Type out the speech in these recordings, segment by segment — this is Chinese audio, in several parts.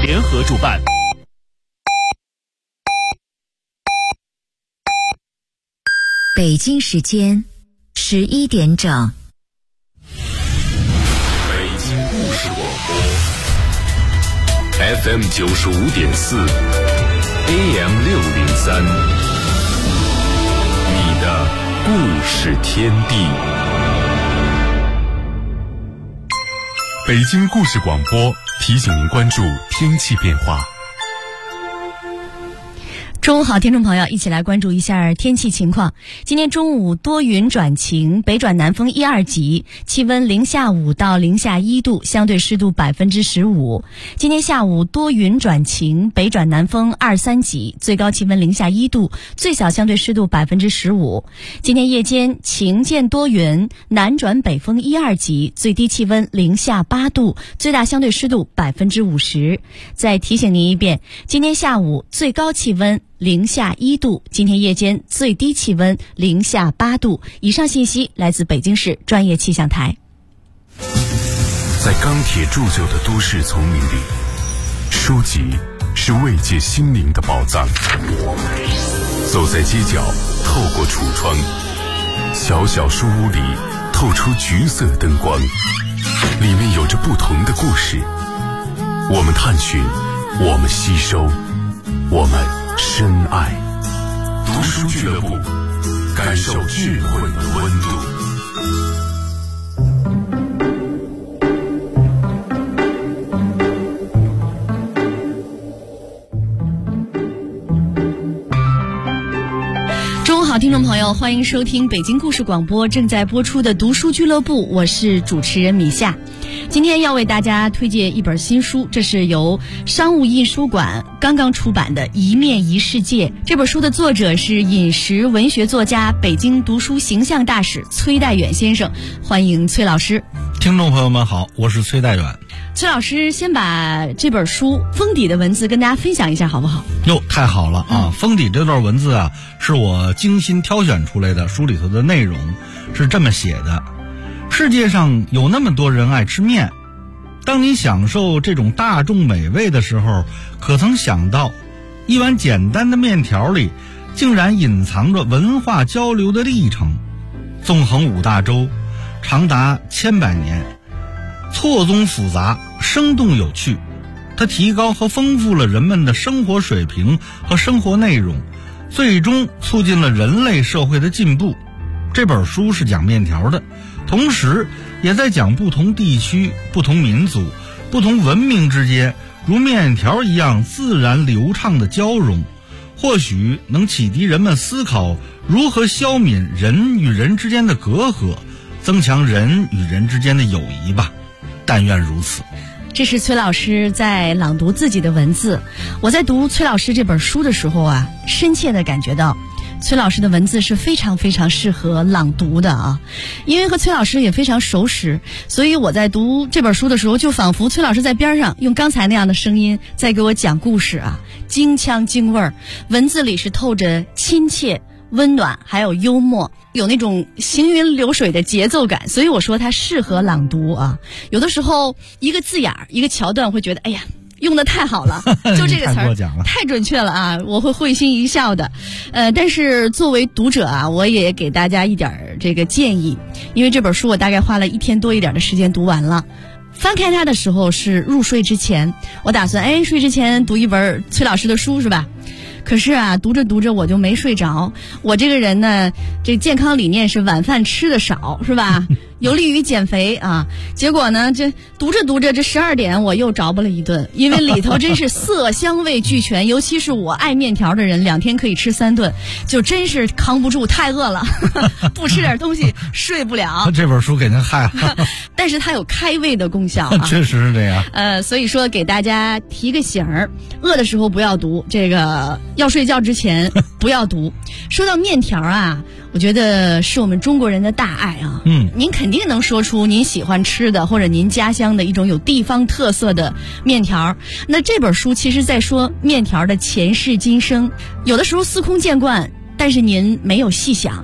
联合主办。 北京时间11点整。 北京故事广播 FM 95.4 AM 603，你的故事天地。北京故事广播提醒您关注天气变化。 中午好，听众朋友，一起来关注一下天气情况。今天中午多云转晴，北转南风1、2级，气温零下5到零下1度，相对湿度15%。今天下午多云转晴，北转南风2、3级，最高气温零下1度，最小相对湿度15%。今天夜间晴见多云，南转北风1、2级，最低气温零下8度，最大相对湿度50%。再提醒您一遍，今天下午最高气温零下1度，今天夜间最低气温零下8度。以上信息来自北京市专业气象台。 在钢铁铸就的都市丛林里，书籍是慰藉心灵的宝藏。走在街角，透过橱窗，小小书屋里透出橘色灯光，里面有着不同的故事。我们探寻，我们吸收，我们深爱。读书俱乐部，感受智慧的温度。 中午好，听众朋友，欢迎收听北京故事广播正在播出的读书俱乐部，我是主持人米夏。今天要为大家推荐一本新书，这是由商务印书馆刚刚出版的《一面一世界》。这本书的作者是饮食文学作家、北京读书形象大使崔代远先生，欢迎崔老师。 听众朋友们好，我是崔代远。 崔老师先把这本书封底的文字跟大家分享一下好不好？ 哟，太好了啊！封底这段文字啊，是我精心挑选出来的，书里头的内容是这么写的：世界上有那么多人爱吃面，当你享受这种大众美味的时候，可曾想到一碗简单的面条里竟然隐藏着文化交流的历程，纵横5大洲，长达100年，错综复杂，生动有趣。它提高和丰富了人们的生活水平和生活内容，最终促进了人类社会的进步。这本书是讲面条的，同时也在讲不同地区、不同民族、不同文明之间如面条一样自然流畅的交融，或许能启迪人们思考如何消泯人与人之间的隔阂，增强人与人之间的友谊吧。但愿如此。 这是崔老师在朗读自己的文字。我在读崔老师这本书的时候啊，深切地感觉到崔老师的文字是非常非常适合朗读的啊，因为和崔老师也非常熟识，所以我在读这本书的时候，就仿佛崔老师在边上用刚才那样的声音在给我讲故事啊，京腔京味儿，文字里是透着亲切、温暖，还有幽默，有那种行云流水的节奏感，所以我说它适合朗读啊。有的时候一个字眼儿、一个桥段会觉得，哎呀，用的太好了，就这个词儿太准确了啊，我会会心一笑的。但是作为读者啊，我也给大家一点这个建议，因为这本书我大概花了1天多一点的时间读完了。翻开它的时候是入睡之前，我打算睡之前读一本崔老师的书是吧？可是啊，读着读着我就没睡着。我这个人呢，这健康理念是晚饭吃的少，是吧？有利于减肥啊。结果呢，这读着读着，这12点我又着吧了一顿，因为里头真是色香味俱全，尤其是我爱面条的人，2天可以吃3顿，就真是扛不住，太饿了，不吃点东西睡不了。 这本书给您害了， 但是它有开胃的功效啊， 确实是这样。 所以说给大家提个醒儿，饿的时候不要读，这个要睡觉之前不要读。说到面条啊，我觉得是我们中国人的大爱啊。您肯定能说出您喜欢吃的或者您家乡的一种有地方特色的面条。那这本书其实在说面条的前世今生，有的时候司空见惯，但是您没有细想，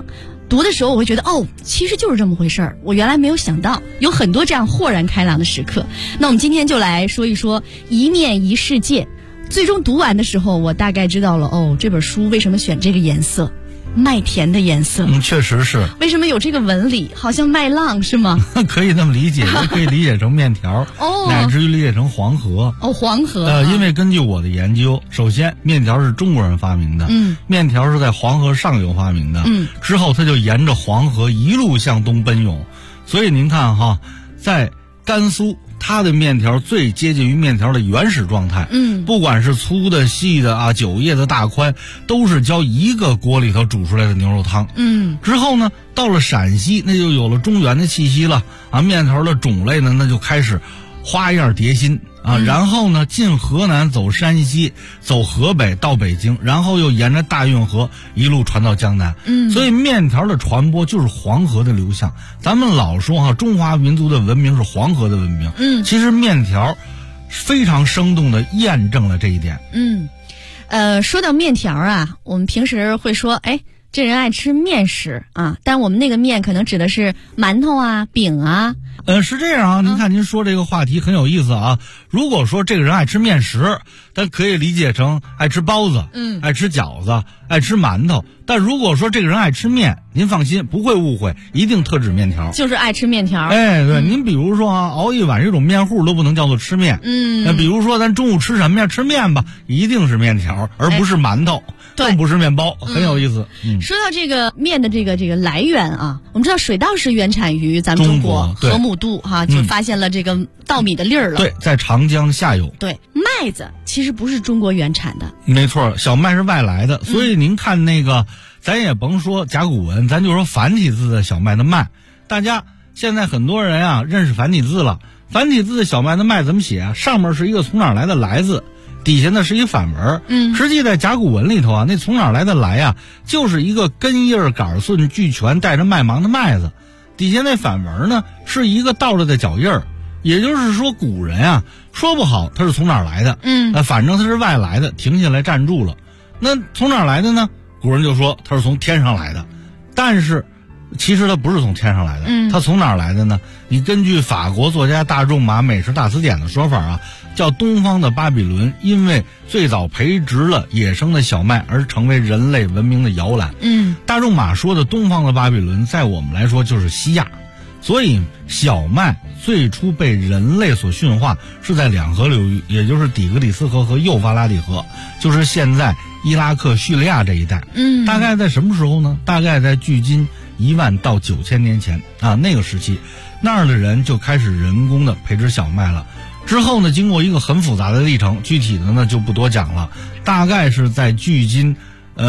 读的时候我会觉得其实就是这么回事儿，我原来没有想到，有很多这样豁然开朗的时刻。那我们今天就来说一说一面一世界。最终读完的时候，我大概知道了这本书为什么选这个颜色，麦田的颜色。 确实是。 为什么有这个纹理，好像麦浪是吗？ 可以那么理解，也可以理解成面条，乃至于理解成黄河。 黄河。 因为根据我的研究，首先面条是中国人发明的，面条是在黄河上游发明的，之后它就沿着黄河一路向东奔涌，所以您看哈，在甘肃，它的面条最接近于面条的原始状态，不管是粗的、细的啊，9叶的大宽，都是浇一个锅里头煮出来的牛肉汤。之后呢，到了陕西，那就有了中原的气息了啊，面条的种类呢，那就开始花样叠新啊，然后呢，进河南，走山西，走河北到北京，然后又沿着大运河一路传到江南。所以面条的传播就是黄河的流向。咱们老说中华民族的文明是黄河的文明，其实面条非常生动地验证了这一点。 说到面条啊，我们平时会说，这人爱吃面食啊，但我们那个面可能指的是馒头啊、饼啊。 是这样啊，您看您说这个话题很有意思啊。如果说这个人爱吃面食，但可以理解成爱吃包子，爱吃饺子，爱吃馒头。但如果说这个人爱吃面，您放心，不会误会，一定特指面条， 就是爱吃面条。 对，您比如说熬一碗这种面糊都不能叫做吃面。比如说咱中午吃什么呀？吃面吧，一定是面条，而不是馒头，更不是面包，很有意思。 说到这个面的这个来源啊，我们知道水稻是原产于咱们中国河姆渡就发现了这个稻米的粒儿了。 对，在长江下游。 对，麦子其实不是中国原产的。 没错，小麦是外来的，所以您看那个，咱也甭说甲骨文，咱就说繁体字的小麦的麦。大家现在很多人啊认识繁体字了，繁体字的小麦的麦怎么写啊？上面是一个从哪儿来的来字，底下呢是一反文。实际在甲骨文里头啊，那从哪儿来的来啊，就是一个根叶杆顺俱全带着麦芒的麦字，底下那反文呢是一个倒着的脚印儿。也就是说，古人啊说不好他是从哪儿来的，反正他是外来的，停下来站住了。那从哪儿来的呢？古人就说他是从天上来的，但是其实他不是从天上来的，他从哪儿来的呢？你根据法国作家大仲马《美食大词典》的说法啊，叫东方的巴比伦，因为最早培植了野生的小麦而成为人类文明的摇篮。大仲马说的东方的巴比伦，在我们来说就是西亚。所以小麦最初被人类所驯化是在两河流域，也就是底格里斯河和幼发拉底河，就是现在伊拉克叙利亚这一带。大概在什么时候呢？大概在距今1万到9000年前啊，那个时期，那儿的人就开始人工的培植小麦了。之后呢，经过一个很复杂的历程，具体的呢就不多讲了。大概是在距今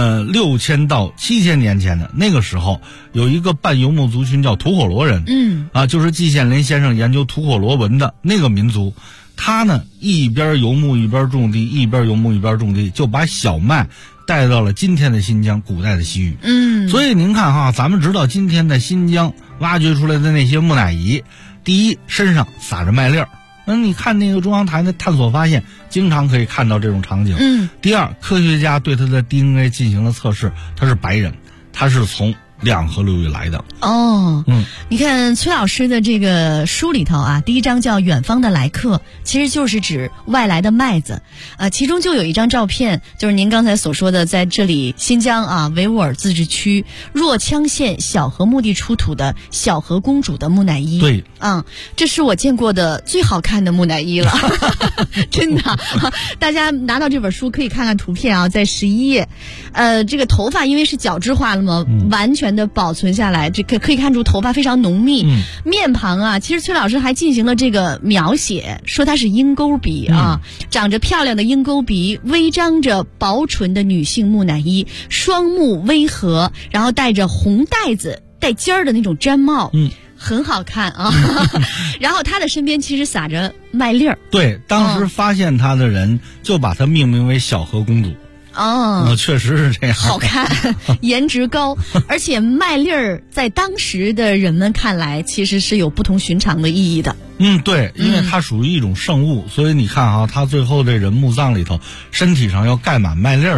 6000到7000年前的那个时候，有一个半游牧族群叫吐火罗人，就是季羡林先生研究吐火罗文的那个民族，他呢一边游牧一边种地，一边游牧一边种地，就把小麦带到了今天的新疆，古代的西域。所以您看哈，咱们直到今天在新疆挖掘出来的那些木乃伊，第一身上撒着麦粒儿。你看那个中央台的探索发现，经常可以看到这种场景。第二，科学家对他的 DNA 进行了测试，他是白人，他是从两河流域来的。 你看崔老师的这个书里头啊，第一章叫《远方的来客》，其实就是指外来的麦子。其中就有一张照片，就是您刚才所说的，在这里新疆维吾尔自治区若羌县小河墓地出土的小河公主的木乃伊。 对， 这是我见过的最好看的木乃伊了，真的。大家拿到这本书可以看看图片啊，在11页。这个头发因为是角质化了嘛，完全的保存下来，这可以看出头发非常浓密。面庞啊，其实崔老师还进行了这个描写，说它是鹰钩鼻长着漂亮的鹰钩鼻，微张着薄唇的女性木乃伊，双目微合，然后戴着红带子带尖儿的那种毡帽。很好看啊。然后他的身边其实撒着麦粒儿。 对，当时发现他的人就把他命名为小河公主。确实是这样， 好看，颜值高，而且麦粒儿在当时的人们看来其实是有不同寻常的意义的。 对，因为它属于一种圣物，所以你看他最后这人墓葬里头身体上要盖满麦粒儿的。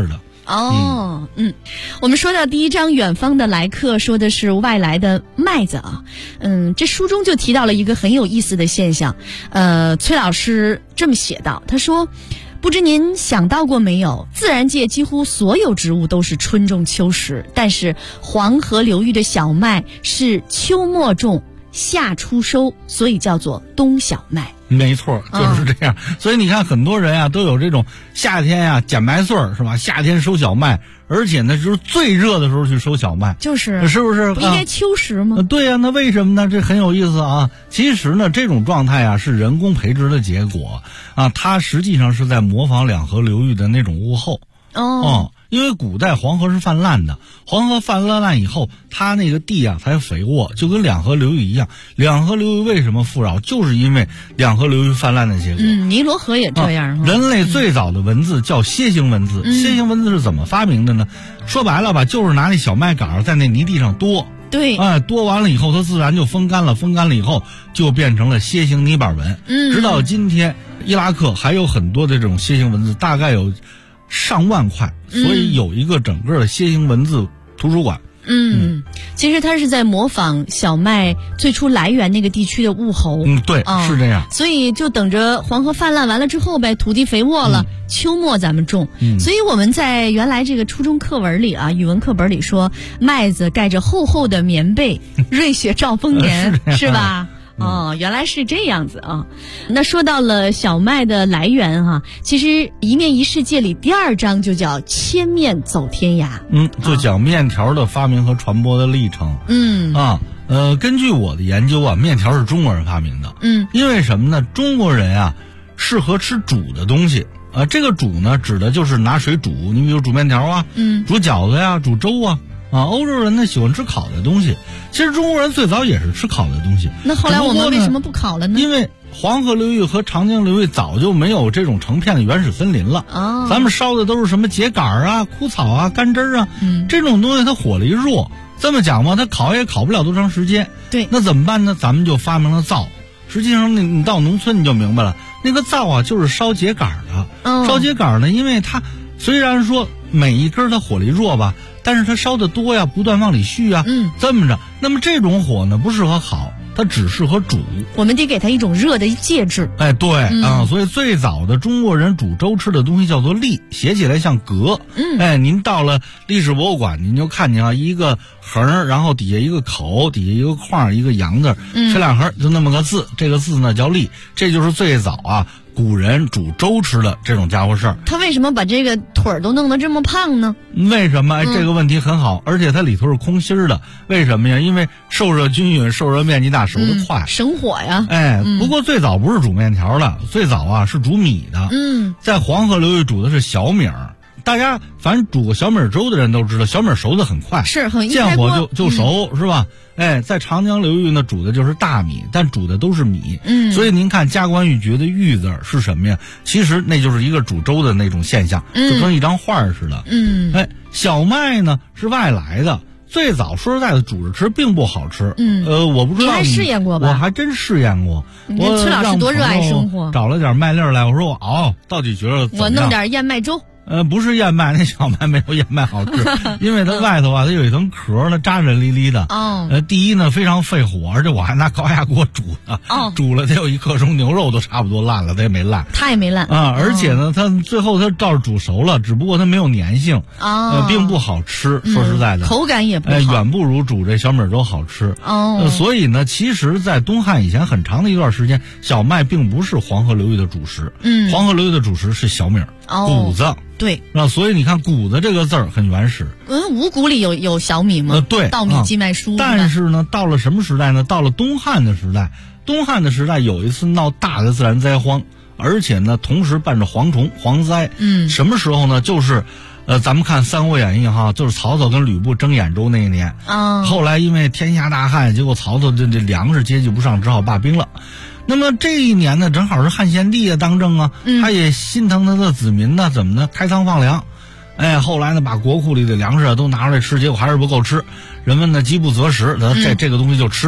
我们说到第一章远方的来客，说的是外来的麦子啊。这书中就提到了一个很有意思的现象。崔老师这么写道，他说，不知您想到过没有，自然界几乎所有植物都是春种秋实，但是黄河流域的小麦是秋末种夏初收，所以叫做冬小麦。 没错，就是这样。所以你看，很多人啊都有这种夏天啊捡麦穗儿，是吧？夏天收小麦，而且呢就是最热的时候去收小麦， 是不是？ 不应该秋实吗？ 对呀，那为什么呢？这很有意思啊。其实呢，这种状态啊是人工培植的结果啊，它实际上是在模仿两河流域的那种物候。因为古代黄河是泛滥的，黄河泛滥以后，它那个地啊才肥沃，就跟两河流域一样。两河流域为什么富饶，就是因为两河流域泛滥的结果。 尼罗河也这样。 人类最早的文字叫楔形文字，楔形文字是怎么发明的呢？说白了吧，就是拿那小麦秆在那泥地上多。 对， 多完了以后，它自然就风干了，风干了以后就变成了楔形泥板文。直到今天，伊拉克还有很多的这种楔形文字，大概有上万块，所以有一个整个的楔形文字图书馆。 其实它是在模仿小麦最初来源那个地区的物候。 对，是这样。 所以就等着黄河泛滥完了之后呗，土地肥沃了，秋末咱们种。所以我们在原来这个初中课文里啊，语文课本里说，麦子盖着厚厚的棉被，瑞雪兆丰年，是吧？原来是这样子啊。那说到了小麦的来源哈，其实一面一世界里第2章就叫千面走天涯。 就讲面条的发明和传播的历程。根据我的研究啊，面条是中国人发明的。因为什么呢？中国人啊适合吃煮的东西。这个煮呢指的就是拿水煮，你比如煮面条啊，煮饺子呀，煮粥啊。欧洲人呢喜欢吃烤的东西，其实中国人最早也是吃烤的东西。 那后来我们为什么不烤了呢？ 因为黄河流域和长江流域早就没有这种成片的原始森林了。咱们烧的都是什么秸秆啊、枯草啊、干枝啊，这种东西它火力弱，这么讲嘛，它烤也烤不了多长时间。 对， 那怎么办呢？咱们就发明了灶。实际上你到农村你就明白了，那个灶啊就是烧秸秆的。烧秸秆呢，因为它虽然说每一根它火力弱吧，但是它烧得多呀，不断往里续啊，这么着，那么这种火呢不适合烤，它只适合煮。 我们得给它一种热的介质。 对所以最早的中国人煮粥吃的东西叫做栗，写起来像革。您到了历史博物馆，您就看见啊，一个横，然后底下一个口，底下一个框，一个阳字，这2横就那么个字，这个字呢叫栗，这就是最早啊古人煮粥吃的这种家伙事儿。 他为什么把这个腿儿都弄得这么胖呢？ 为什么？这个问题很好，而且它里头是空心的。为什么呀？因为受热均匀，受热面积大，熟得快， 省火呀。 不过最早不是煮面条的，最早啊是煮米的。在黄河流域煮的是小米儿。大家反正煮过小米粥的人都知道，小米熟得很快， 是很见火就熟，是吧？在长江流域呢，煮的就是大米，但煮的都是米。所以您看加官玉珏的玉字是什么呀？其实那就是一个煮粥的那种现象，就跟一张画似的。小麦呢是外来的，最早说实在的煮着吃并不好吃。我不知道你还试验过吧？ 我还真试验过。 我崔老师多热爱生活， 找了点麦粒来，我说我熬，到底觉得怎么样？ 我弄点燕麦粥。 不是燕麦，那小麦没有燕麦好吃，因为它外头啊，它有一层壳，它扎扎哩哩的。第一呢非常费火，而且我还拿高压锅煮的。煮了得有1刻钟，牛肉都差不多烂了，它也没烂。 它也没烂而且呢，它最后它倒是煮熟了，只不过它没有粘性并不好吃。说实在的， 口感也不好， 远不如煮这小米粥好吃。所以呢，其实，在东汉以前很长的一段时间，小麦并不是黄河流域的主食。黄河流域的主食是小米谷子。 对， 所以你看谷子这个字儿很原始。 五谷里有小米吗？ 对， 稻米、荠麦、菽。 但是呢，到了什么时代呢？到了东汉的时代。东汉的时代有一次闹大的自然灾荒，而且呢，同时伴着蝗虫、蝗灾。什么时候呢？就是咱们看《三国演义》哈，就是曹操跟吕布争兖州那一年。后来因为天下大旱，结果曹操这粮食接济不上，只好罢兵了。那么这一年呢，正好是汉献帝当政啊，他也心疼他的子民呢，怎么呢？开仓放粮。后来呢，把国库里的粮食都拿出来吃，结果还是不够吃。人们呢饥不择食，这个东西就吃吧。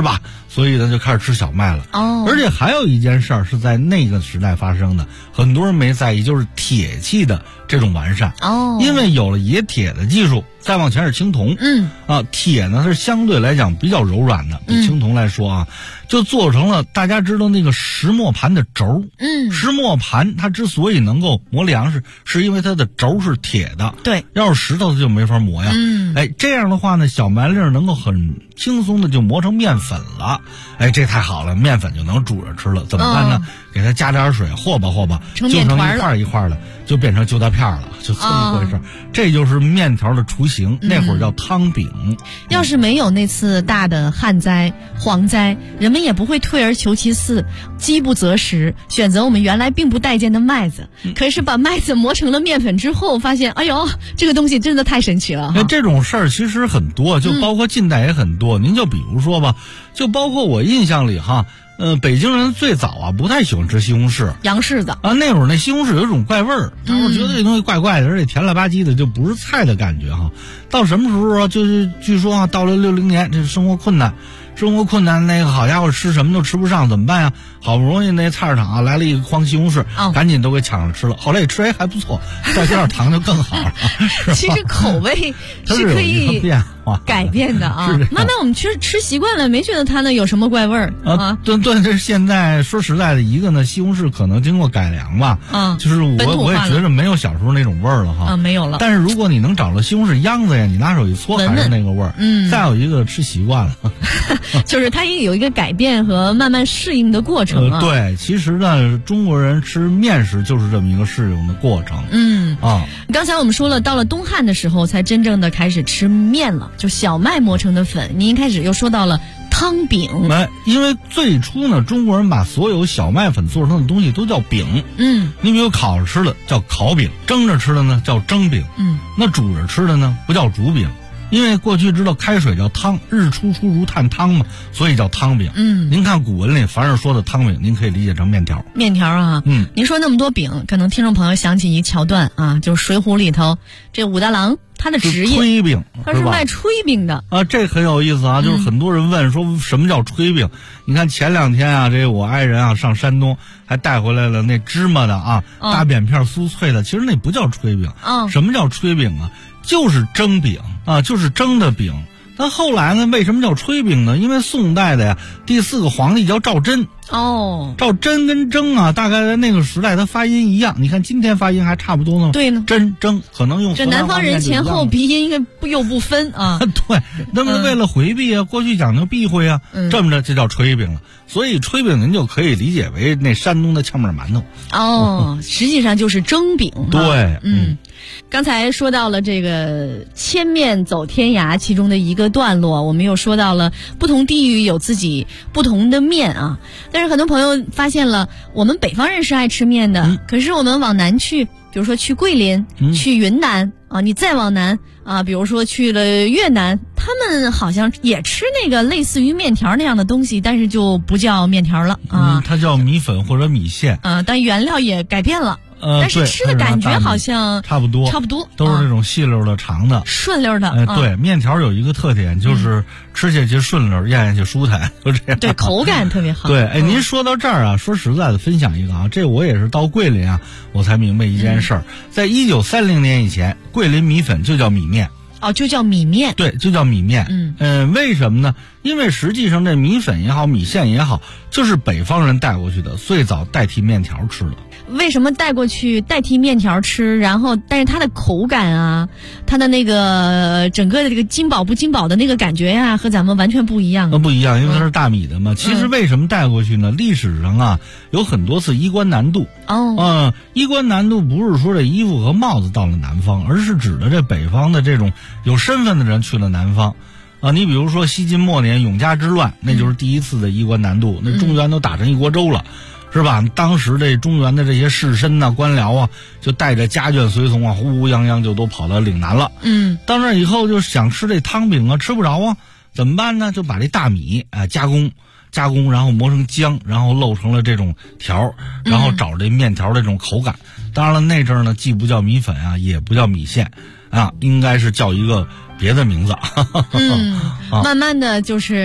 所以呢就开始吃小麦了。 哦， 而且还有一件事儿是在那个时代发生的，很多人没在意，就是铁器的这种完善。 哦， 因为有了冶铁的技术，再往前是青铜。铁呢是相对来讲比较柔软的，比青铜来说啊，就做成了大家知道那个石磨盘的轴。石磨盘它之所以能够磨粮食，是因为它的轴是铁的。 对， 要是石头它就没法磨呀。这样的话呢，小麦粒儿能够很轻松的就磨成面粉了。这太好了，面粉就能煮着吃了。怎么办呢？给它加点水和吧和吧，就成一块一块的，就变成揪大片了，就这么回事。这就是面条的雏形，那会儿叫汤饼。 要是没有那次大的旱灾、蝗灾，人们也不会退而求其次，饥不择食，选择我们原来并不待见的麦子。可是把麦子磨成了面粉之后，发现，哎呦，这个东西真的太神奇了。 这种事儿其实很多，就包括近代也很多。您就比如说吧，就包括我印象里哈。北京人最早啊不太喜欢吃西红柿、 洋柿子啊，那会儿那西红柿有一种怪味儿，他们觉得这东西怪怪的，而且甜了吧唧的，就不是菜的感觉哈。到什么时候啊？就是据说啊，到了60年，这生活困难，那个好家伙吃什么都吃不上，怎么办呀？好不容易那菜市场啊来了一个筐西红柿，赶紧都给抢着吃了。后来一吃还不错，再加点糖就更好了。 其实口味是可以改变的啊。慢慢我们吃习惯了，没觉得它呢有什么怪味儿啊。 对，这是现在说实在的，一个呢，西红柿可能经过改良吧，就是我也觉着没有小时候那种味儿了哈。 没有了。 但是如果你能找到西红柿秧子呀，你拿手一搓还是那个味儿。再有一个吃习惯了， 就是它也有一个改变和慢慢适应的过程。 对，其实呢，中国人吃面食就是这么一个适应的过程。 刚才我们说了，到了东汉的时候才真正的开始吃面了，就小麦磨成的粉。您一开始又说到了汤饼。 因为最初呢，中国人把所有小麦粉做成的东西都叫饼。你比如烤着吃的叫烤饼，蒸着吃的呢叫蒸饼。那煮着吃的呢不叫煮饼。因为过去知道开水叫汤，日出出如探汤嘛，所以叫汤饼。您看古文里凡是说的汤饼，您可以理解成面条。 面条啊，您说那么多饼，可能听众朋友想起一桥段啊，就是《水浒》里头这武大郎他的职业炊饼， 他是卖炊饼的啊，这很有意思啊。就是很多人问说什么叫炊饼？你看前2天啊，这我爱人啊上山东还带回来了那芝麻的啊，大扁片酥脆的，其实那不叫炊饼。什么叫炊饼啊？就是蒸饼啊，就是蒸的饼。但后来呢，为什么叫炊饼呢？因为宋代的呀，第4个皇帝叫赵祯。赵祯跟蒸啊，大概在那个时代它发音一样。你看今天发音还差不多呢。 对呢， 蒸可能用。 这南方人前后鼻音应该又不分啊。 对，那么为了回避啊，过去讲究避讳啊，这么着就叫炊饼了。所以炊饼您就可以理解为那山东的炝面馒头。 实际上就是蒸饼。 对， 刚才说到了这个千面走天涯其中的一个段落，我们又说到了不同地域有自己不同的面啊。但是很多朋友发现了，我们北方人是爱吃面的，可是我们往南去，比如说去桂林、去云南啊，你再往南啊，比如说去了越南，他们好像也吃那个类似于面条那样的东西，但是就不叫面条了啊， 它叫米粉或者米线啊，但原料也改变了。但是吃的感觉好像差不多，都是那种细溜的、长的、 顺溜的。 对，面条有一个特点，就是吃下去顺溜，咽下去舒坦，就这样。 对，口感特别好。 对，您说到这儿啊，说实在的，分享一个啊，这我也是到桂林啊，我才明白一件事儿。在1930年以前，桂林米粉就叫米面。 就叫米面。 对，就叫米面。为什么呢？因为实际上这米粉也好，米线也好，就是北方人带过去的，最早代替面条吃的。 为什么带过去代替面条吃？然后，但是它的口感啊，它的那个整个的这个筋饱不筋饱的那个感觉呀，和咱们完全不一样。 不一样，因为它是大米的嘛。其实为什么带过去呢？历史上啊，有很多次衣冠南渡。衣冠南渡不是说这衣服和帽子到了南方，而是指的这北方的这种有身份的人去了南方。你比如说西晋末年永嘉之乱，那就是第一次的衣冠南渡，那中原都打成一锅粥了。是吧？当时这中原的这些士绅呐、官僚啊，就带着家眷随从啊，呼泱泱就都跑到岭南了。到那以后就想吃这汤饼啊，吃不着啊，怎么办呢？就把这大米加工，然后磨成浆，然后漏成了这种条，然后找这面条的这种口感。当然了，那阵儿呢，既不叫米粉啊，也不叫米线啊，应该是叫一个别的名字。 慢慢的就是。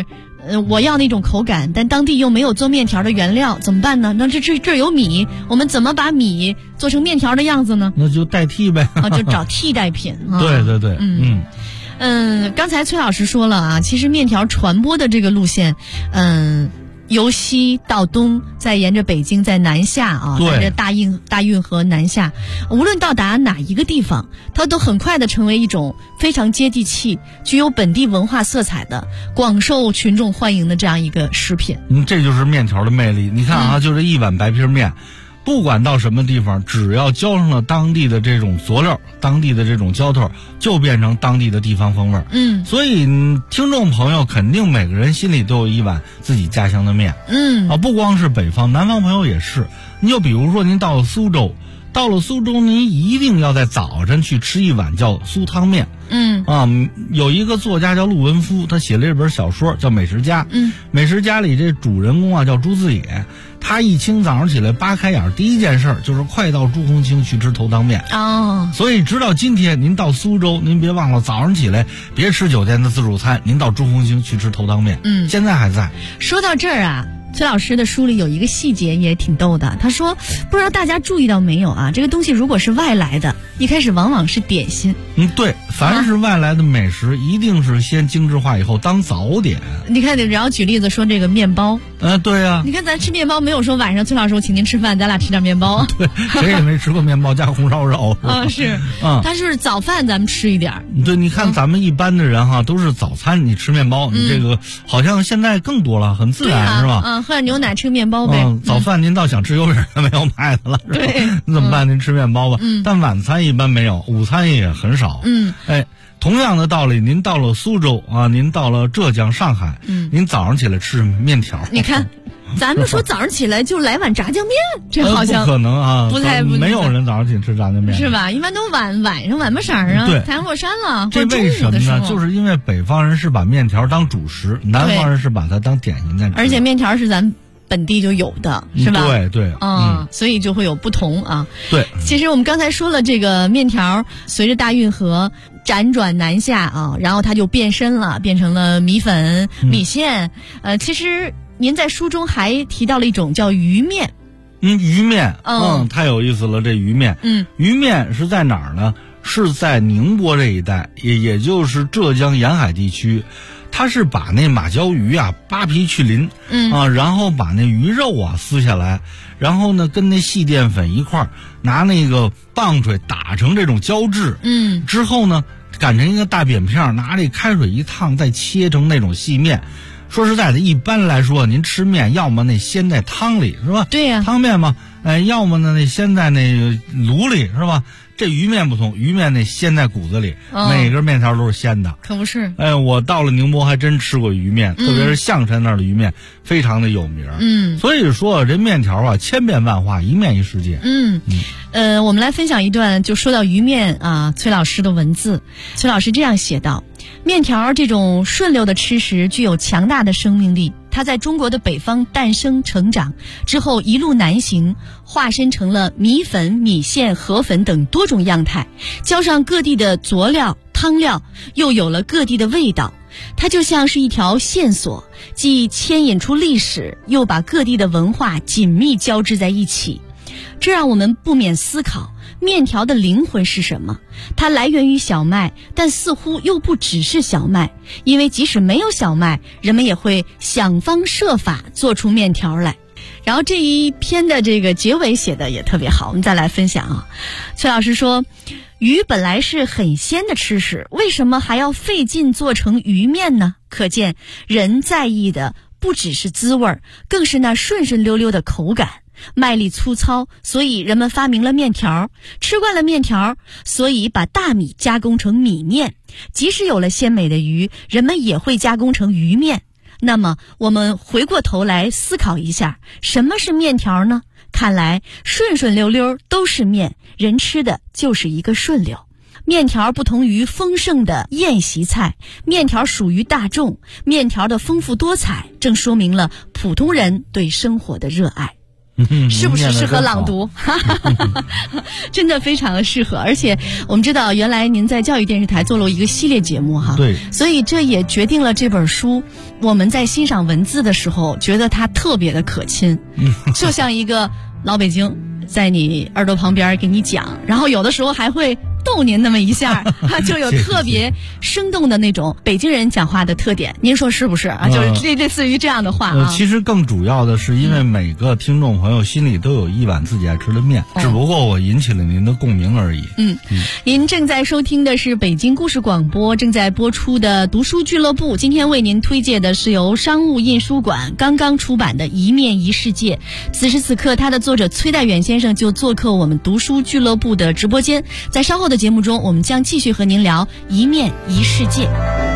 我要那种口感，但当地又没有做面条的原料，怎么办呢？那这有米，我们怎么把米做成面条的样子呢？ 那就代替呗。 就找替代品。 对对对， 刚才崔老师说了啊，其实面条传播的这个路线，由西到东，再沿着北京在南下啊，沿着大运河南下，无论到达哪一个地方，它都很快的成为一种非常接地气、具有本地文化色彩的、广受群众欢迎的这样一个食品。 这就是面条的魅力。你看啊，就这一碗白皮面，不管到什么地方，只要浇上了当地的这种佐料，当地的这种浇头，就变成当地的地方风味。所以听众朋友肯定每个人心里都有一碗自己家乡的面。不光是北方，南方朋友也是。你就比如说您到了苏州，您一定要在早晨去吃一碗叫苏汤面。有一个作家叫陆文夫，他写了一本小说叫《美食家》。美食家里这主人公啊叫朱自野，他一清早上起来扒开眼，第一件事就是快到朱红清去吃头汤面。所以直到今天您到苏州，您别忘了早上起来别吃酒店的自助餐，您到朱红清去吃头汤面。现在还在。 说到这儿啊，崔老师的书里有一个细节也挺逗的，他说不知道大家注意到没有啊，这个东西如果是外来的，一开始往往是点心。 对，凡是外来的美食一定是先精致化以后当早点。 你看，然后举例子说这个面包。 对啊， 你看咱吃面包没有说晚上崔老师我请您吃饭，咱俩吃点面包。 对，谁也没吃过面包加红烧肉。 是。他是早饭咱们吃一点。 对，你看咱们一般的人哈，都是早餐你吃面包，你这个好像现在更多了，很自然，是吧？ 喝点牛奶吃个面包呗。 早饭您倒想吃油饼没有卖的了，是吧？ 对， 你怎么办？您吃面包吧。但晚餐一般没有，午餐也很少。同样的道理，您到了苏州啊，您到了浙江、上海，您早上起来吃面条。 你看，咱们说早上起来就来碗炸酱面，这好像不可能啊，没有人早上起来吃炸酱面， 是吧？一般都晚上晚巴色啊， 对， 太阳落山了。 这为什么呢？就是因为北方人是把面条当主食，南方人是把它当点心在吃。 而且面条是咱本地就有的，是吧？ 对， 所以就会有不同啊。 对， 其实我们刚才说了，这个面条随着大运河辗转南下啊，然后它就变身了，变成了米粉、米线。其实您在书中还提到了一种叫鱼面。 鱼面，太有意思了。这鱼面，鱼面是在哪儿呢？是在宁波这一带，也就是浙江沿海地区。他是把那马鲛鱼啊扒皮去鳞，然后把那鱼肉啊撕下来，然后呢跟那细淀粉一块儿拿那个棒槌打成这种胶质，之后呢擀成一个大扁片，拿这开水一烫，再切成那种细面。说实在的，一般来说您吃面要么那先在汤里，是吧？ 对呀， 汤面嘛，要么呢那先在那个炉里，是吧？这鱼面不同，鱼面那鲜在骨子里，每根面条都是鲜的， 可不是。 我到了宁波还真吃过鱼面，特别是象山那儿的鱼面非常的有名。所以说这面条啊千变万化，一面一世界。 我们来分享一段，就说到鱼面啊，崔老师的文字。崔老师这样写道：面条这种顺溜的吃食具有强大的生命力，它在中国的北方诞生成长之后一路南行，化身成了米粉、米线、河粉等多种样态，浇上各地的佐料汤料，又有了各地的味道。它就像是一条线索，既牵引出历史，又把各地的文化紧密交织在一起。这让我们不免思考，面条的灵魂是什么？它来源于小麦，但似乎又不只是小麦，因为即使没有小麦，人们也会想方设法做出面条来。然后这一篇的这个结尾写的也特别好，我们再来分享啊。崔老师说，鱼本来是很鲜的吃食，为什么还要费劲做成鱼面呢？可见人在意的不只是滋味，更是那顺顺溜溜的口感。麦粒粗糙，所以人们发明了面条，吃惯了面条，所以把大米加工成米面。即使有了鲜美的鱼，人们也会加工成鱼面。那么我们回过头来思考一下，什么是面条呢？看来顺顺溜溜都是面，人吃的就是一个顺溜。面条不同于丰盛的宴席菜，面条属于大众，面条的丰富多彩正说明了普通人对生活的热爱。 是不是适合朗读？真的非常的适合，而且我们知道原来您在教育电视台做了一个系列节目哈， 对， 所以这也决定了这本书我们在欣赏文字的时候觉得它特别的可亲，就像一个老北京在你耳朵旁边给你讲，然后有的时候还会逗您那么一下，就有特别生动的那种北京人讲话的特点，您说是不是啊？就是类似于这样的话啊。 其实更主要的是，因为每个听众朋友心里都有一碗自己爱吃的面，只不过我引起了您的共鸣而已。 您正在收听的是北京故事广播正在播出的读书俱乐部，今天为您推荐的是由商务印书馆刚刚出版的《一面一世界》。此时此刻，它的作者崔代远先生就做客我们读书俱乐部的直播间，在稍后的节目中，我们将继续和您聊《一面一世界》。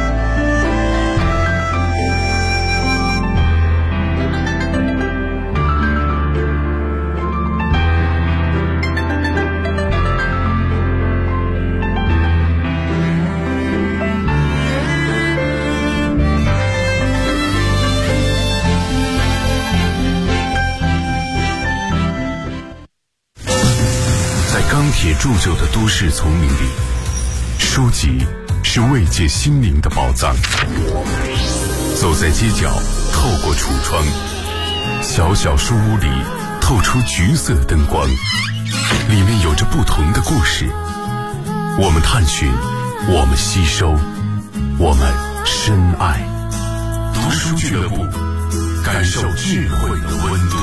钢铁铸就的都市丛林里，书籍是慰藉心灵的宝藏。走在街角，透过橱窗，小小书屋里透出橘色灯光，里面有着不同的故事。我们探寻，我们吸收，我们深爱。读书俱乐部，感受智慧的温度。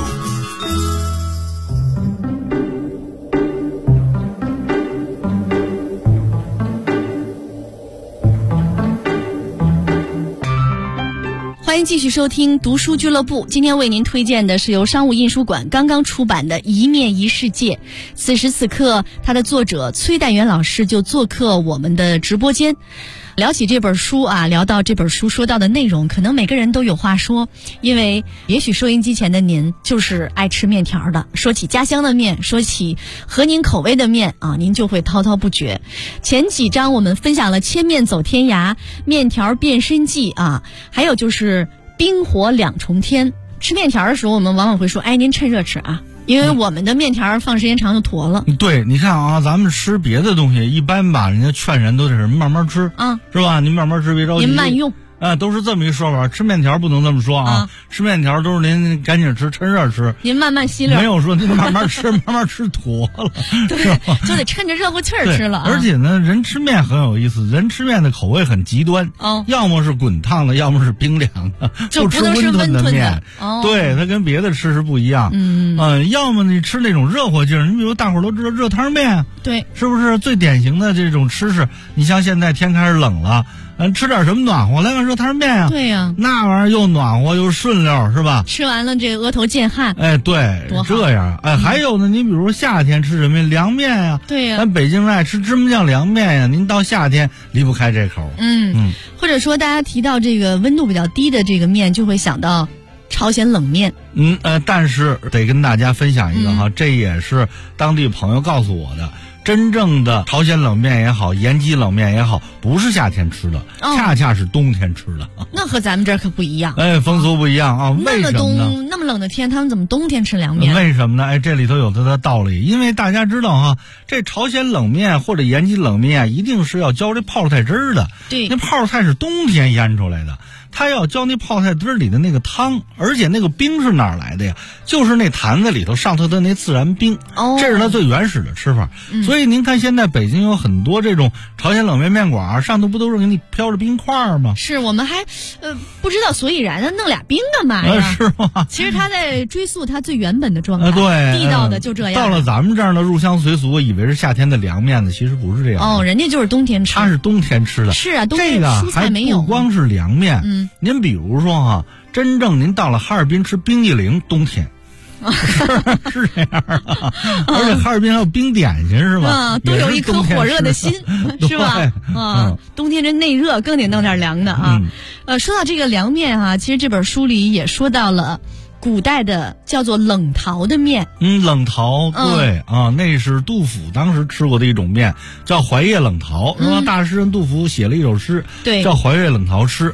欢迎继续收听读书俱乐部，今天为您推荐的是由商务印书馆刚刚出版的《一面一世界》。此时此刻，它的作者崔代远老师就做客我们的直播间。聊起这本书啊，聊到这本书说到的内容，可能每个人都有话说，因为也许收音机前的您就是爱吃面条的，说起家乡的面，说起合您口味的面啊，您就会滔滔不绝。前几章我们分享了千面走天涯、面条变身记啊，还有就是冰火两重天。吃面条的时候，我们往往会说，哎，您趁热吃啊。因为我们的面条放时间长就坨了。 对，你看啊，咱们吃别的东西，一般吧，人家劝人都得是慢慢吃，是吧？您慢慢吃，别着急。 您慢用。 都是这么一说法。吃面条不能这么说啊，吃面条都是您赶紧吃，趁热吃。 您慢慢吸溜， 没有说您慢慢吃，慢慢吃坨了， 对，就得趁着热乎气儿吃了。 而且呢，人吃面很有意思，人吃面的口味很极端，要么是滚烫的，要么是冰凉的， 就吃温吞的面。 对， 它跟别的吃是不一样。要么你吃那种热乎劲儿，你比如大伙儿都知道热汤面， 对， 是不是最典型的这种吃食？你像现在天开始冷了。吃点什么暖和？来碗热汤面啊！ 对呀， 那玩意儿又暖和又顺溜，是吧？ 吃完了这额头见汗。 哎，对，这样。哎，还有呢，你比如夏天吃什么凉面呀？ 对呀， 咱北京人爱吃芝麻酱凉面呀。您到夏天离不开这口。 或者说大家提到这个温度比较低的这个面，就会想到朝鲜冷面。 但是得跟大家分享一个哈，这也是当地朋友告诉我的。真正的朝鲜冷面也好，延吉冷面也好，不是夏天吃的，恰恰是冬天吃的。 那和咱们这儿可不一样。 风俗不一样啊。为什么呢？ 那么冷的天，他们怎么冬天吃凉面？ 为什么呢？这里头有它的道理。因为大家知道哈，这朝鲜冷面或者延吉冷面一定是要浇这泡菜汁儿的。 对， 那泡菜是冬天腌出来的。他要浇那泡菜汁里的那个汤，而且那个冰是哪儿来的呀？就是那坛子里头上头的那自然冰，这是它最原始的吃法。所以您看，现在北京有很多这种朝鲜冷面面馆，上头不都是给你飘着冰块吗？ 是，我们还不知道所以然的，弄俩冰干嘛呀？ 是吗？ 其实他在追溯他最原本的状态， 对， 地道的就这样。 到了咱们这儿呢，入乡随俗，以为是夏天的凉面子，其实不是这样。 人家就是冬天吃， 他是冬天吃的。 是啊，冬天蔬菜没有。 不光是凉面，您比如说哈，真正您到了哈尔滨吃冰激凌，冬天。是这样的，而且哈尔滨还有冰点心是吧？ 都有一颗火热的心，是吧？冬天这内热更得弄点凉的啊。说到这个凉面啊，其实这本书里也说到了古代的叫做冷陶的面。 冷陶，对啊，那是杜甫当时吃过的一种面，叫怀夜冷陶。大诗人杜甫写了一首诗， 对， 叫怀夜冷陶诗。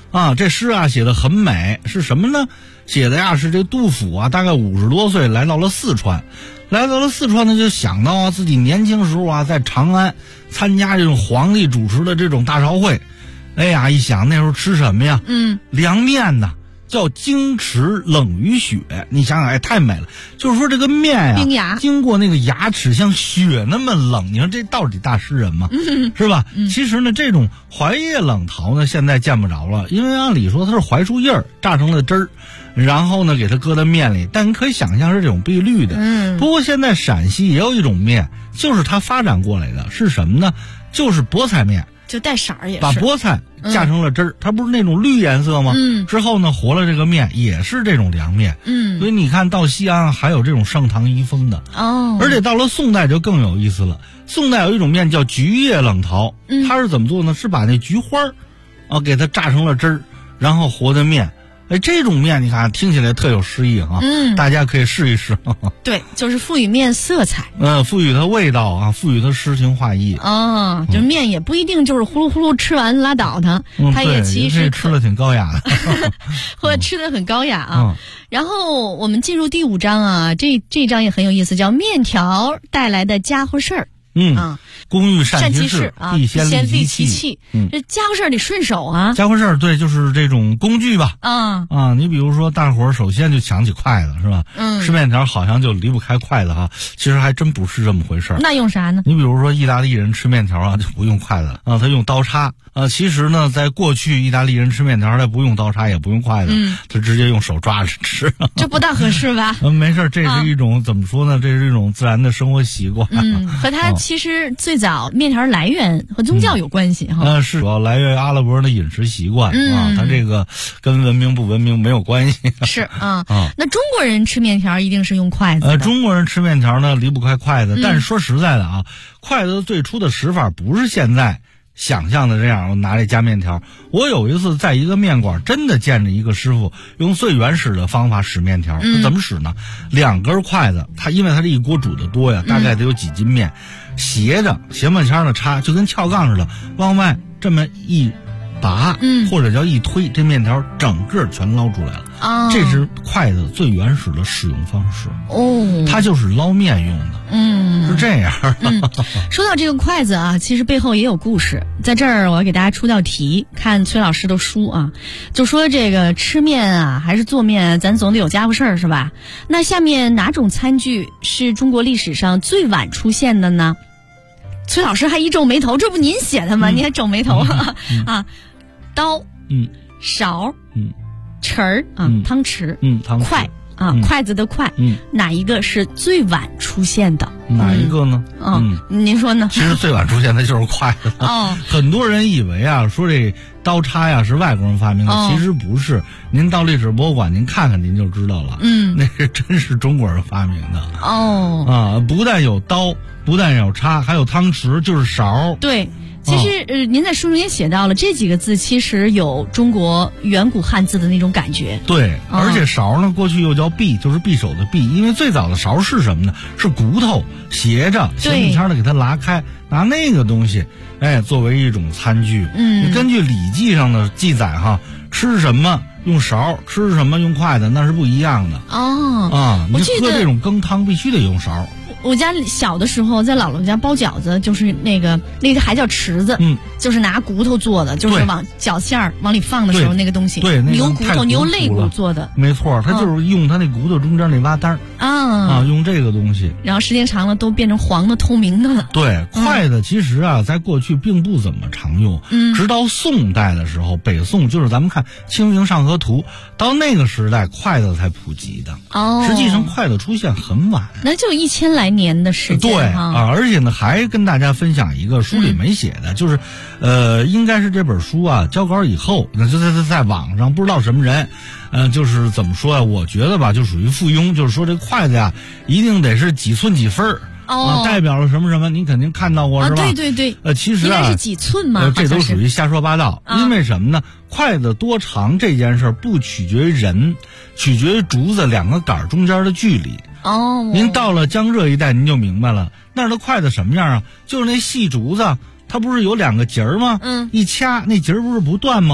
啊，这诗啊写得很美，是什么呢？写的呀是这杜甫啊，大概50多岁来到了四川，呢就想到啊自己年轻时候啊在长安参加这种皇帝主持的这种大朝会，哎呀一想那时候吃什么呀？凉面呐。叫京池冷于雪，你想想，哎，太美了。就是说这个面呀， 冰牙经过那个牙齿像雪那么冷，你说这到底大诗人吗？是吧？其实呢，这种槐叶冷桃呢，现在见不着了，因为按理说它是槐树叶儿榨成了汁儿，然后呢给它搁在面里，但你可以想象是这种碧绿的。不过现在陕西也有一种面，就是它发展过来的，是什么呢？就是菠菜面。 就带色儿也是， 把菠菜榨成了汁儿，它不是那种绿颜色吗？之后呢，和了这个面也是这种凉面。所以你看到西安还有这种盛唐遗风的哦。而且到了宋代就更有意思了，宋代有一种面叫菊叶冷桃，它是怎么做呢？是把那菊花啊给它榨成了汁儿，然后和的面。哎，这种面你看听起来特有诗意哈，大家可以试一试。 对，就是赋予面色彩， 赋予它味道啊，赋予它诗情画意。 哦，就面也不一定就是呼噜呼噜吃完拉倒它，它也其实吃的挺高雅的， 或者吃的很高雅啊。然后我们进入第5章啊，这章也很有意思，叫面条带来的家伙事儿。 工欲善其事，必先利其器。 这家伙事儿得顺手啊。 家伙事儿，对，就是这种工具吧。你比如说，大伙儿首先就想起筷子，是吧？吃面条好像就离不开筷子哈，其实还真不是这么回事儿。 那用啥呢？ 你比如说，意大利人吃面条啊，就不用筷子啊，他用刀叉啊。其实呢，在过去，意大利人吃面条，他不用刀叉，也不用筷子，他直接用手抓着吃。 这不大合适吧？ 没事，这是一种怎么说呢？这是一种自然的生活习惯。 和它其实最早面条来源和宗教有关系哈。 是主要来源于阿拉伯人的饮食习惯啊，它这个跟文明不文明没有关系。 是啊，那中国人吃面条一定是用筷子的。 中国人吃面条呢离不开筷子，但是说实在的啊，筷子最初的使法不是现在想象的这样，我拿来夹面条。我有一次在一个面馆真的见着一个师傅用最原始的方法使面条。他怎么使呢？2根筷子，因为它这一锅煮的多呀，大概得有几斤面，斜半腔的插，就跟撬杠似的，往外这么一拔，或者叫一推，这面条整个全捞出来了。这是筷子最原始的使用方式。它就是捞面用的。是这样。 说到这个筷子啊，其实背后也有故事。在这儿我要给大家出道题，看崔老师的书啊，就说这个吃面啊还是做面，咱总得有家伙事儿是吧？那下面哪种餐具是中国历史上最晚出现的呢？崔老师还一皱眉头，这不您写的吗？你还皱眉头啊？刀，勺，匙儿啊，汤匙，筷啊，筷子的筷，哪一个是最晚出现的？ 哪一个呢？ 您说呢？ 其实最晚出现的就是筷子。很多人以为啊，说这刀叉呀是外国人发明的，其实不是。您到历史博物馆您看看您就知道了。那是真是中国人发明的。不但有刀，不但有叉，还有汤匙，就是勺。对。 其实您在书中也写到了这几个字，其实有中国远古汉字的那种感觉。 对，而且勺呢，过去又叫匕，就是匕首的匕，因为最早的勺是什么呢？是骨头斜半腔的给它拉开，拿那个东西，作为一种餐具。你根据《礼记》上的记载哈，吃什么用勺，吃什么用筷子，那是不一样的。你喝这种羹汤必须得用勺。 我家小的时候在姥姥家包饺子，就是那个还叫池子，就是拿骨头做的，就是往饺馅儿往里放的时候那个东西， 对， 牛骨头、牛肋骨做的， 没错，它就是用它那骨头中间那挖单用这个东西， 然后时间长了都变成黄的、透明的了。 对，筷子其实啊，在过去并不怎么常用，直到宋代的时候，北宋就是咱们看《清明上河图》，到那个时代筷子才普及的。实际上筷子出现很晚， 那就1000来年的时间。 对而且呢，还跟大家分享一个书里没写的，就是应该是这本书啊交稿以后，那就在网上不知道什么人，就是怎么说呀？我觉得吧，就属于附庸，就是说这筷子呀，一定得是几寸几分儿。代表了什么什么？您肯定看到过是吧？ 对。 其实应该是几寸嘛？ 这都属于瞎说八道。因为什么呢？筷子多长这件事不取决于人，取决于竹子2个杆中间的距离。您到了江浙一带，您就明白了，那儿的筷子什么样啊？就是那细竹子，它不是有2个节儿吗？一掐那节儿不是不断吗？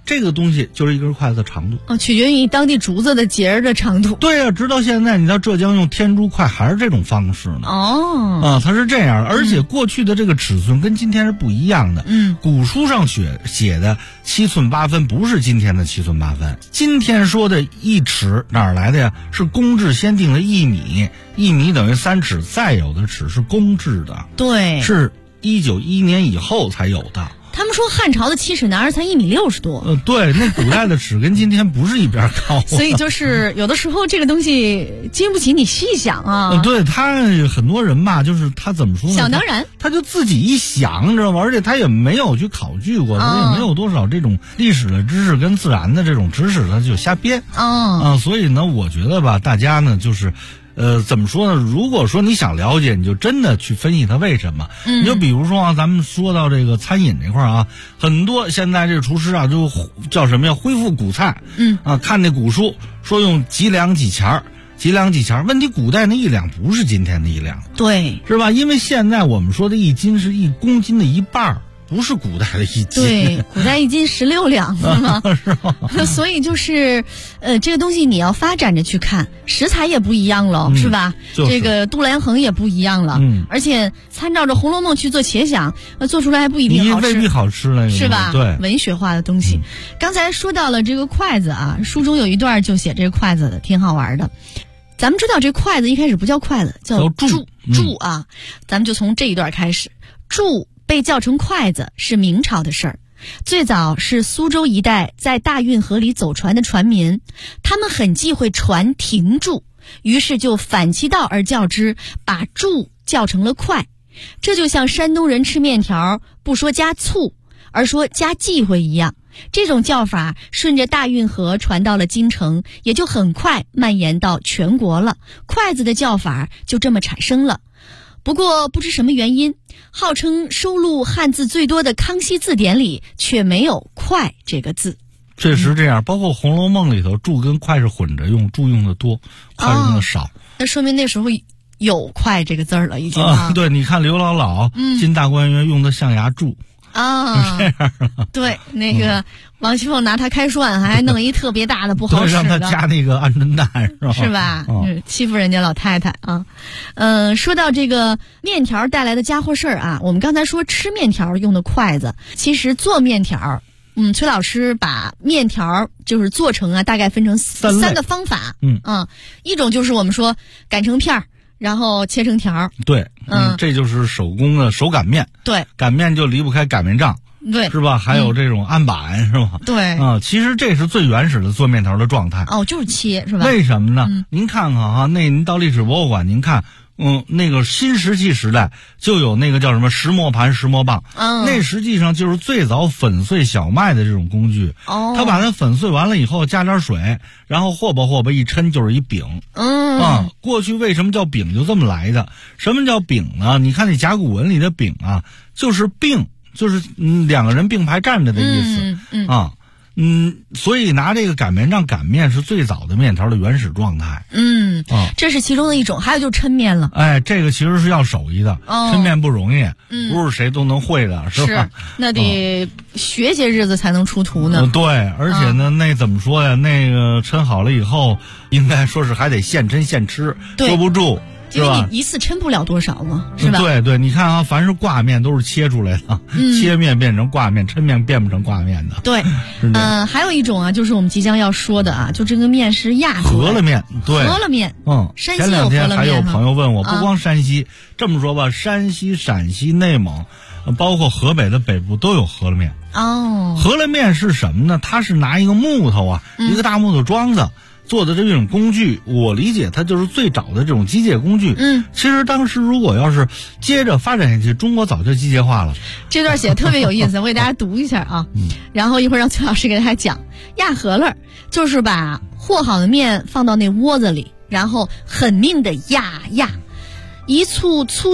这个东西就是一根筷子的长度。 取决于你当地竹子的节儿的长度。 对啊，直到现在你到浙江用天珠筷还是这种方式呢。它是这样的，而且过去的这个尺寸跟今天是不一样的。古书上写的7寸8分不是今天的7寸8分。今天说的1尺哪儿来的呀？是公制先定的1米，1米等于3尺，再有的尺是公制的。 对， 是1911年以后才有的。 他们说汉朝的7尺男儿才1米60多。 对，那古代的尺跟今天不是一边高。 所以就是有的时候这个东西经不起你细想啊。 对，他很多人吧，就是他怎么说呢？ 想当然， 他就自己一想，知道吗？而且他也没有去考据过，他也没有多少这种历史的知识跟自然的这种知识，他就瞎编。所以呢，我觉得吧，大家呢就是。怎么说呢？如果说你想了解，你就真的去分析它为什么。你就比如说啊，咱们说到这个餐饮这块啊，很多现在这个厨师啊，就叫什么呀？恢复古菜。看那古书说用几两几钱儿，几两几钱儿。问题古代那1两不是今天的1两， 对， 是吧？因为现在我们说的1斤是1公斤的1半。不是古代的1斤， 对，古代1斤16两是吗？ 是吧？ 所以就是，这个东西你要发展着去看，食材也不一样了，是吧？这个度量衡也不一样了，而且参照着《红楼梦》去做茄想，做出来还不一定好吃， 未必好吃了， 是吧？ 对， 文学化的东西。刚才说到了这个筷子啊，书中有一段就写这个筷子的，挺好玩的。咱们知道这筷子一开始不叫筷子，叫箸啊，咱们就从这一段开始，箸。被叫成筷子是明朝的事儿，最早是苏州一带在大运河里走船的船民，他们很忌讳船停住，于是就反其道而教之，把箸叫成了筷。这就像山东人吃面条不说加醋，而说加忌讳一样。这种叫法顺着大运河传到了京城，也就很快蔓延到全国了，筷子的叫法就这么产生了。不过不知什么原因，号称收录汉字最多的《康熙字典》里却没有筷这个字。 确实这样，包括《红楼梦》里头箸跟筷是混着用，箸用的多，筷用的少。 那说明那时候有筷这个字了已经对，你看刘姥姥进大观园用的象牙箸这样对，那个王熙凤拿它开涮，还弄一特别大的不好使的， 让他加那个鹌鹑蛋是吧？欺负人家老太太啊。说到这个面条带来的家伙事儿啊，我们刚才说吃面条用的筷子，其实做面条，崔老师把面条就是做成大概分成3个方法。一种就是我们说擀成片儿。然后切成条， 对，这就是手工的手擀面。 对， 擀面就离不开擀面杖， 对， 是吧？还有这种案板，是吧？ 对， 其实这是最原始的做面条的状态。 就是切，是吧？ 为什么呢？您看看哈，您到历史博物馆，您看。那个新石器时代就有那个叫什么石磨盘、石磨棒，那实际上就是最早粉碎小麦的这种工具。他把它粉碎完了以后，加点水，然后和吧一抻就是一饼。过去为什么叫饼就这么来的？什么叫饼呢？你看那甲骨文里的饼啊，就是并，就是2个人并排站着的意思。所以拿这个擀面杖擀面是最早的面条的原始状态。 这是其中的一种，还有就抻面了。 这个其实是要手艺的，抻面不容易，不是谁都能会的，是吧？ 那得学些日子才能出徒呢。 对，而且呢，那怎么说呀？那个抻好了以后，应该说是还得现抻现吃，收不住。 因为你一次抻不了多少嘛，是吧？ 对，你看啊，凡是挂面都是切出来的，切面变成挂面，抻面变不成挂面的。 对，还有一种啊，就是我们即将要说的啊，就这个面是压饸饹面，对， 饸饹面，山西前2天还有朋友问我， 不光山西，这么说吧，山西、陕西、内蒙，包括河北的北部都有饸饹面。饸饹面是什么呢？它是拿一个木头啊，一个大木头桩子。做的这种工具，我理解它就是最早的这种机械工具。其实当时如果要是接着发展下去，中国早就机械化了。 这段写的特别有意思，我给大家读一下啊。然后一会儿让崔老师给大家讲，压饸饹就是把和好的面放到那窝子里，然后狠命的压，一簇粗